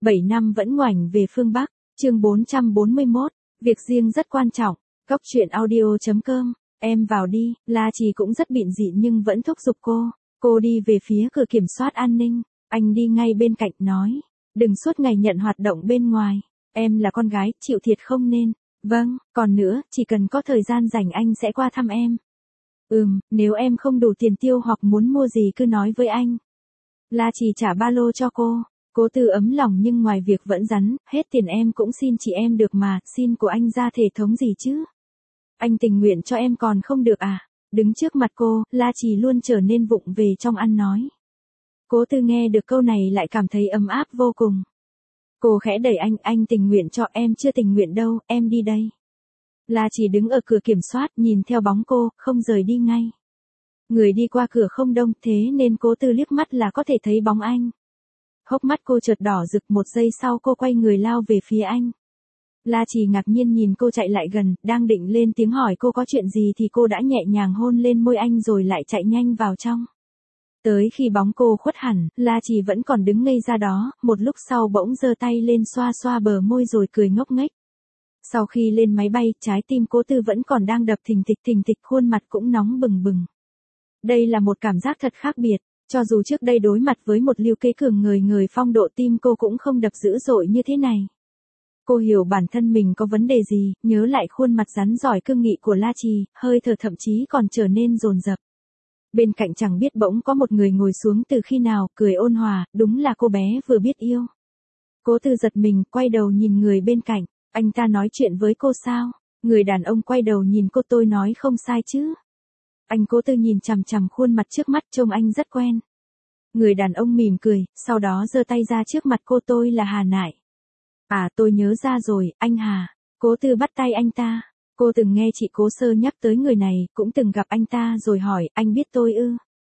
7 năm vẫn ngoảnh về phương Bắc, chương 441, việc riêng rất quan trọng, Cóc truyện audio.com, em vào đi, La Trì cũng rất bịn dị nhưng vẫn thúc giục cô đi về phía cửa kiểm soát an ninh, anh đi ngay bên cạnh nói, đừng suốt ngày nhận hoạt động bên ngoài, em là con gái, chịu thiệt không nên, vâng, còn nữa, chỉ cần có thời gian rảnh anh sẽ qua thăm em. Nếu em không đủ tiền tiêu hoặc muốn mua gì cứ nói với anh. La Trì trả ba lô cho Cố Tư ấm lòng nhưng ngoài việc vẫn rắn, hết tiền em cũng xin chị em được mà, xin của anh ra thể thống gì chứ? Anh tình nguyện cho em còn không được à? Đứng trước mặt cô, La Trì luôn trở nên vụng về trong ăn nói. Cố Tư nghe được câu này lại cảm thấy ấm áp vô cùng. Cô khẽ đẩy anh tình nguyện cho em chưa tình nguyện đâu, em đi đây. La Trì đứng ở cửa kiểm soát nhìn theo bóng cô, không rời đi ngay. Người đi qua cửa không đông thế nên Cố Tư liếc mắt là có thể thấy bóng anh. Hốc mắt cô chợt đỏ rực, một giây sau cô quay người lao về phía anh. La Trì ngạc nhiên nhìn cô chạy lại gần, đang định lên tiếng hỏi cô có chuyện gì thì cô đã nhẹ nhàng hôn lên môi anh rồi lại chạy nhanh vào trong. Tới khi bóng cô khuất hẳn, La Trì vẫn còn đứng ngây ra đó, một lúc sau bỗng giơ tay lên xoa xoa bờ môi rồi cười ngốc nghếch. Sau khi lên máy bay, trái tim Cố Tư vẫn còn đang đập thình thịch, khuôn mặt cũng nóng bừng bừng. Đây là một cảm giác thật khác biệt. Cho dù trước đây đối mặt với một Lưu Kế Cường người phong độ, tim cô cũng không đập dữ dội như thế này. Cô hiểu bản thân mình có vấn đề gì, nhớ lại khuôn mặt rắn giỏi cương nghị của La Trì, hơi thở thậm chí còn trở nên dồn dập. Bên cạnh chẳng biết bỗng có một người ngồi xuống từ khi nào, cười ôn hòa, đúng là cô bé vừa biết yêu. Cố Tư giật mình, quay đầu nhìn người bên cạnh, anh ta nói chuyện với cô sao? Người đàn ông quay đầu nhìn cô, tôi nói không sai chứ? Anh Cố Tư nhìn chằm chằm khuôn mặt trước mắt, trông anh rất quen. Người đàn ông mỉm cười, sau đó giơ tay ra trước mặt cô, tôi là Hà Nại. À, tôi nhớ ra rồi, anh Hà. Cố Tư bắt tay anh ta. Cô từng nghe chị Cố Sơ nhắc tới người này, cũng từng gặp anh ta rồi hỏi, anh biết tôi ư?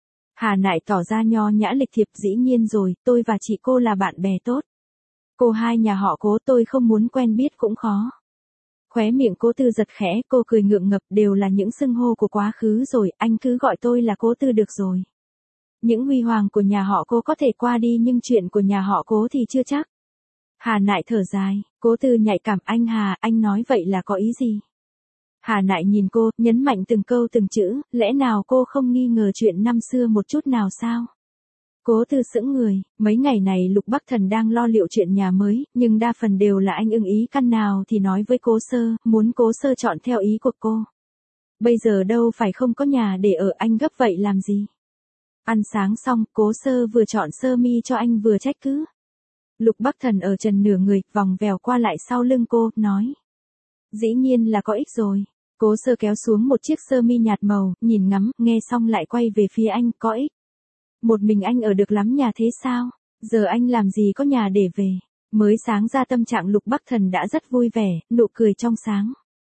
Hà Nại tỏ ra nho nhã lịch thiệp, dĩ nhiên rồi, tôi và chị cô là bạn bè tốt. Cô hai nhà họ Cố tôi không muốn quen biết cũng khó. Khóe miệng Cố Tư giật khẽ, cô cười ngượng ngập, đều là những xưng hô của quá khứ rồi, anh cứ gọi tôi là Cố Tư được rồi. Những huy hoàng của nhà họ Cố có thể qua đi nhưng chuyện của nhà họ Cố thì chưa chắc. Hà Nại thở dài, Cố Tư nhạy cảm, anh Hà, anh nói vậy là có ý gì? Hà Nại nhìn cô, nhấn mạnh từng câu từng chữ, lẽ nào cô không nghi ngờ chuyện năm xưa một chút nào sao? Cố Tư sững người, mấy ngày này Lục Bắc Thần đang lo liệu chuyện nhà mới, nhưng đa phần đều là anh ưng ý căn nào thì nói với Cố Sơ, muốn Cố Sơ chọn theo ý của cô. Bây giờ đâu phải không có nhà để ở, anh gấp vậy làm gì? Ăn sáng xong, Cố Sơ vừa chọn sơ mi cho anh vừa trách cứ. Lục Bắc Thần ở trần nửa người, vòng vèo qua lại sau lưng cô, nói. Dĩ nhiên là có ích rồi. Cố Sơ kéo xuống một chiếc sơ mi nhạt màu, nhìn ngắm, nghe xong lại quay về phía anh, có ích. Một mình anh ở được lắm nhà thế sao? Giờ anh làm gì có nhà để về? Mới sáng ra tâm trạng Lục Bắc Thần đã rất vui vẻ, nụ cười trong sáng.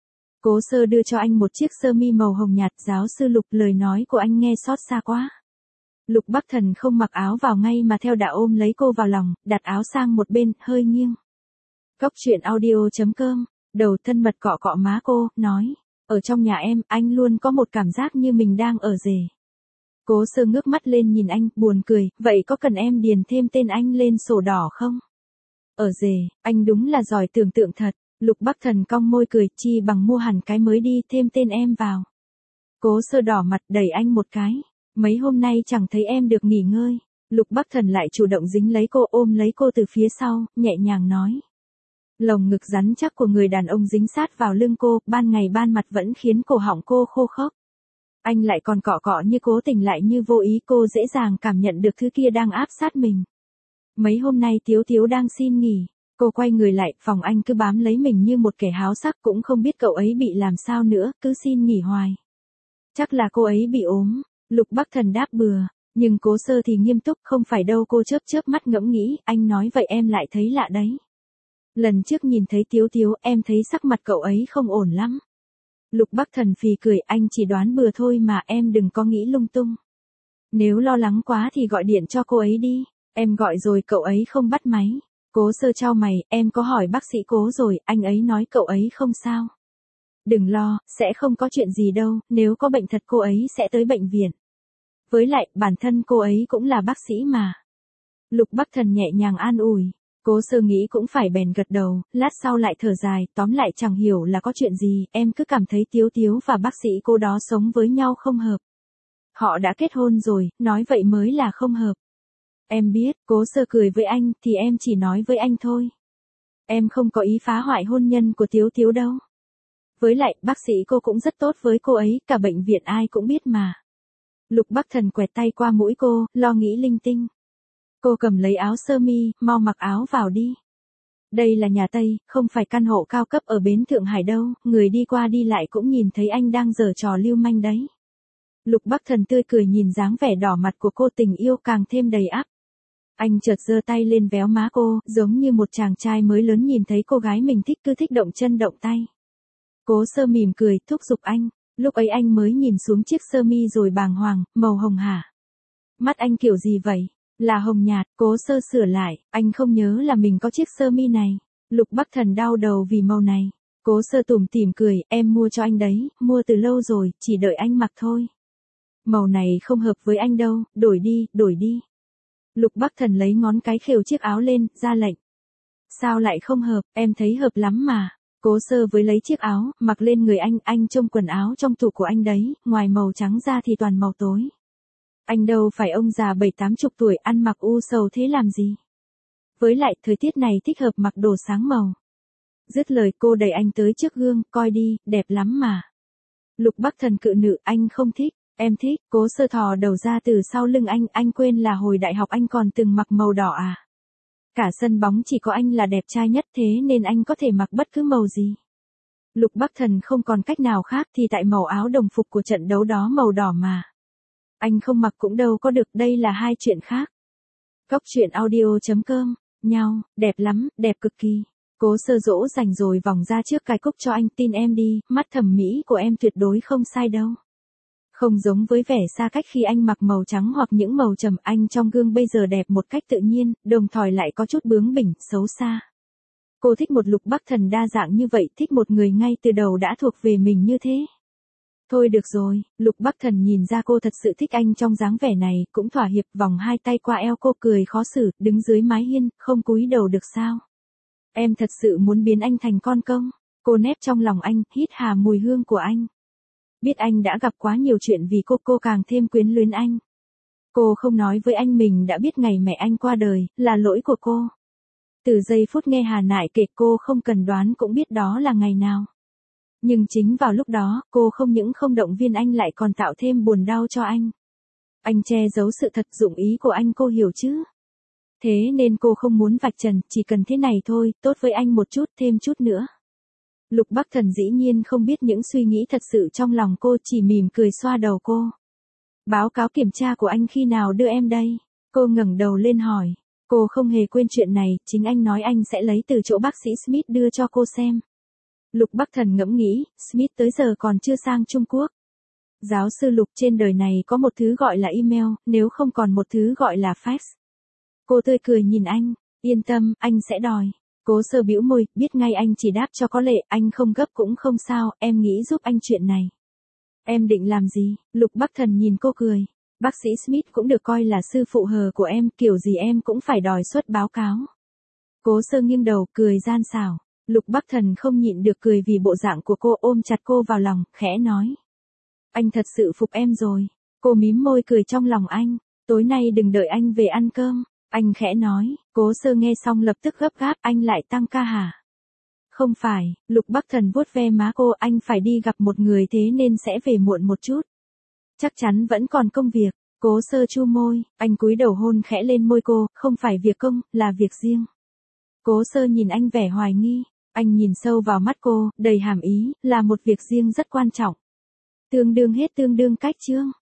Cố Sơ đưa cho anh một chiếc sơ mi màu hồng nhạt, giáo sư Lục, lời nói của anh nghe xót xa quá. Lục Bắc Thần không mặc áo vào ngay mà theo đã ôm lấy cô vào lòng, đặt áo sang một bên, hơi nghiêng. Cóc truyện audio.com, đầu thân mật cọ cọ má cô, nói, ở trong nhà em, anh luôn có một cảm giác như mình đang ở rể. Cố Sơ ngước mắt lên nhìn anh, buồn cười, vậy có cần em điền thêm tên anh lên sổ đỏ không? Ở rể, anh đúng là giỏi tưởng tượng thật. Lục Bắc Thần cong môi cười, chi bằng mua hẳn cái mới đi, thêm tên em vào. Cố Sơ đỏ mặt, đẩy anh một cái. Mấy hôm nay chẳng thấy em được nghỉ ngơi. Lục Bắc Thần lại chủ động dính lấy cô, ôm lấy cô từ phía sau, nhẹ nhàng nói. Lồng ngực rắn chắc của người đàn ông dính sát vào lưng cô, ban ngày ban mặt vẫn khiến cổ họng cô khô khốc. Anh lại còn cọ cọ như cố tình lại như vô ý, cô dễ dàng cảm nhận được thứ kia đang áp sát mình. Mấy hôm nay Tiếu Tiếu đang xin nghỉ. Cô quay người lại, phòng anh cứ bám lấy mình như một kẻ háo sắc, cũng không biết cậu ấy bị làm sao nữa, cứ xin nghỉ hoài. Chắc là cô ấy bị ốm. Lục Bắc Thần đáp bừa, nhưng Cố Sơ thì nghiêm túc, không phải đâu, cô chớp mắt ngẫm nghĩ, anh nói vậy em lại thấy lạ đấy. Lần trước nhìn thấy Tiếu Tiếu, em thấy sắc mặt cậu ấy không ổn lắm. Lục Bắc Thần phì cười, anh chỉ đoán bừa thôi mà, em đừng có nghĩ lung tung. Nếu lo lắng quá thì gọi điện cho cô ấy đi, em gọi rồi cậu ấy không bắt máy. Cố Sơ chau mày, em có hỏi bác sĩ Cố rồi, anh ấy nói cậu ấy không sao. Đừng lo, sẽ không có chuyện gì đâu, nếu có bệnh thật cô ấy sẽ tới bệnh viện. Với lại, bản thân cô ấy cũng là bác sĩ mà. Lục Bắc Thần nhẹ nhàng an ủi. Cố Sơ nghĩ cũng phải bèn gật đầu, lát sau lại thở dài, tóm lại chẳng hiểu là có chuyện gì, em cứ cảm thấy Tiếu Tiếu và bác sĩ cô đó sống với nhau không hợp. Họ đã kết hôn rồi, nói vậy mới là không hợp. Em biết, Cố Sơ cười với anh, thì em chỉ nói với anh thôi. Em không có ý phá hoại hôn nhân của Tiếu Tiếu đâu. Với lại, bác sĩ cô cũng rất tốt với cô ấy, cả bệnh viện ai cũng biết mà. Lục Bắc Thần quẹt tay qua mũi cô, lo nghĩ linh tinh. Cô cầm lấy áo sơ mi, mau mặc áo vào đi. Đây là nhà Tây, không phải căn hộ cao cấp ở bến Thượng Hải đâu, người đi qua đi lại cũng nhìn thấy anh đang giở trò lưu manh đấy. Lục Bắc Thần tươi cười nhìn dáng vẻ đỏ mặt của cô, tình yêu càng thêm đầy ắp. Anh chợt giơ tay lên véo má cô, giống như một chàng trai mới lớn nhìn thấy cô gái mình thích cứ thích động chân động tay. Cố Sơ mỉm cười, thúc giục anh. Lúc ấy anh mới nhìn xuống chiếc sơ mi rồi bàng hoàng, màu hồng hả? Mắt anh kiểu gì vậy? Là hồng nhạt. Cố Sơ sửa lại, anh không nhớ là mình có chiếc sơ mi này. Lục Bắc Thần đau đầu vì màu này. Cố Sơ tủm tỉm cười, em mua cho anh đấy, mua từ lâu rồi, chỉ đợi anh mặc thôi. Màu này không hợp với anh đâu, đổi đi, đổi đi. Lục Bắc Thần lấy ngón cái khều chiếc áo lên, ra lệnh. Sao lại không hợp, em thấy hợp lắm mà. Cố Sơ với lấy chiếc áo, mặc lên người anh trông quần áo trong tủ của anh đấy, ngoài màu trắng ra thì toàn màu tối. Anh đâu phải ông già 70-80 tuổi ăn mặc u sầu thế làm gì. Với lại, thời tiết này thích hợp mặc đồ sáng màu. Dứt lời cô đẩy anh tới trước gương, coi đi, đẹp lắm mà. Lục Bắc Thần cự nữ, anh không thích, em thích. Cố Sơ thò đầu ra từ sau lưng anh quên là hồi đại học anh còn từng mặc màu đỏ à. Cả sân bóng chỉ có anh là đẹp trai nhất thế nên anh có thể mặc bất cứ màu gì. Lục Bắc Thần không còn cách nào khác thì tại màu áo đồng phục của trận đấu đó màu đỏ mà. Anh không mặc cũng đâu có được, đây là hai chuyện khác. Góc truyện audio.com, nhau, đẹp lắm, đẹp cực kỳ. Cố Sơ dỗ dành rồi vòng ra trước cài cúc cho anh, tin em đi, mắt thẩm mỹ của em tuyệt đối không sai đâu. Không giống với vẻ xa cách khi anh mặc màu trắng hoặc những màu trầm, anh trong gương bây giờ đẹp một cách tự nhiên, đồng thời lại có chút bướng bỉnh, xấu xa. Cô thích một Lục Bắc Thần đa dạng như vậy, thích một người ngay từ đầu đã thuộc về mình như thế. Thôi được rồi, Lục Bắc Thần nhìn ra cô thật sự thích anh trong dáng vẻ này, cũng thỏa hiệp vòng hai tay qua eo cô cười khó xử, đứng dưới mái hiên, không cúi đầu được sao. Em thật sự muốn biến anh thành con công. Cô nép trong lòng anh, hít hà mùi hương của anh. Biết anh đã gặp quá nhiều chuyện vì cô càng thêm quyến luyến anh. Cô không nói với anh mình đã biết ngày mẹ anh qua đời, là lỗi của cô. Từ giây phút nghe Hà Nại kể cô không cần đoán cũng biết đó là ngày nào. Nhưng chính vào lúc đó, cô không những không động viên anh lại còn tạo thêm buồn đau cho anh. Anh che giấu sự thật, dụng ý của anh cô hiểu chứ. Thế nên cô không muốn vạch trần, chỉ cần thế này thôi, tốt với anh một chút, thêm chút nữa. Lục Bắc Thần dĩ nhiên không biết những suy nghĩ thật sự trong lòng cô, chỉ mỉm cười xoa đầu cô. Báo cáo kiểm tra của anh khi nào đưa em đây? Cô ngẩng đầu lên hỏi. Cô không hề quên chuyện này, chính anh nói anh sẽ lấy từ chỗ bác sĩ Smith đưa cho cô xem. Lục Bắc Thần ngẫm nghĩ, Smith tới giờ còn chưa sang Trung Quốc. Giáo sư Lục, trên đời này có một thứ gọi là email, nếu không còn một thứ gọi là fax. Cô tươi cười nhìn anh, yên tâm, anh sẽ đòi. Cố Sơ bĩu môi, biết ngay anh chỉ đáp cho có lệ, anh không gấp cũng không sao, em nghĩ giúp anh chuyện này. Em định làm gì? Lục Bắc Thần nhìn cô cười. Bác sĩ Smith cũng được coi là sư phụ hờ của em, kiểu gì em cũng phải đòi xuất báo cáo. Cố Sơ nghiêng đầu, cười gian xảo. Lục Bắc Thần không nhịn được cười vì bộ dạng của cô, ôm chặt cô vào lòng, khẽ nói. Anh thật sự phục em rồi. Cô mím môi cười trong lòng anh. Tối nay đừng đợi anh về ăn cơm. Anh khẽ nói. Cố Sơ nghe xong lập tức gấp gáp, anh lại tăng ca hả? Không phải, Lục Bắc Thần vuốt ve má cô, anh phải đi gặp một người thế nên sẽ về muộn một chút. Chắc chắn vẫn còn công việc. Cố Sơ chu môi, anh cúi đầu hôn khẽ lên môi cô, không phải việc công, là việc riêng. Cố Sơ nhìn anh vẻ hoài nghi, anh nhìn sâu vào mắt cô, đầy hàm ý, là một việc riêng rất quan trọng. Tương đương hết tương đương cách chương.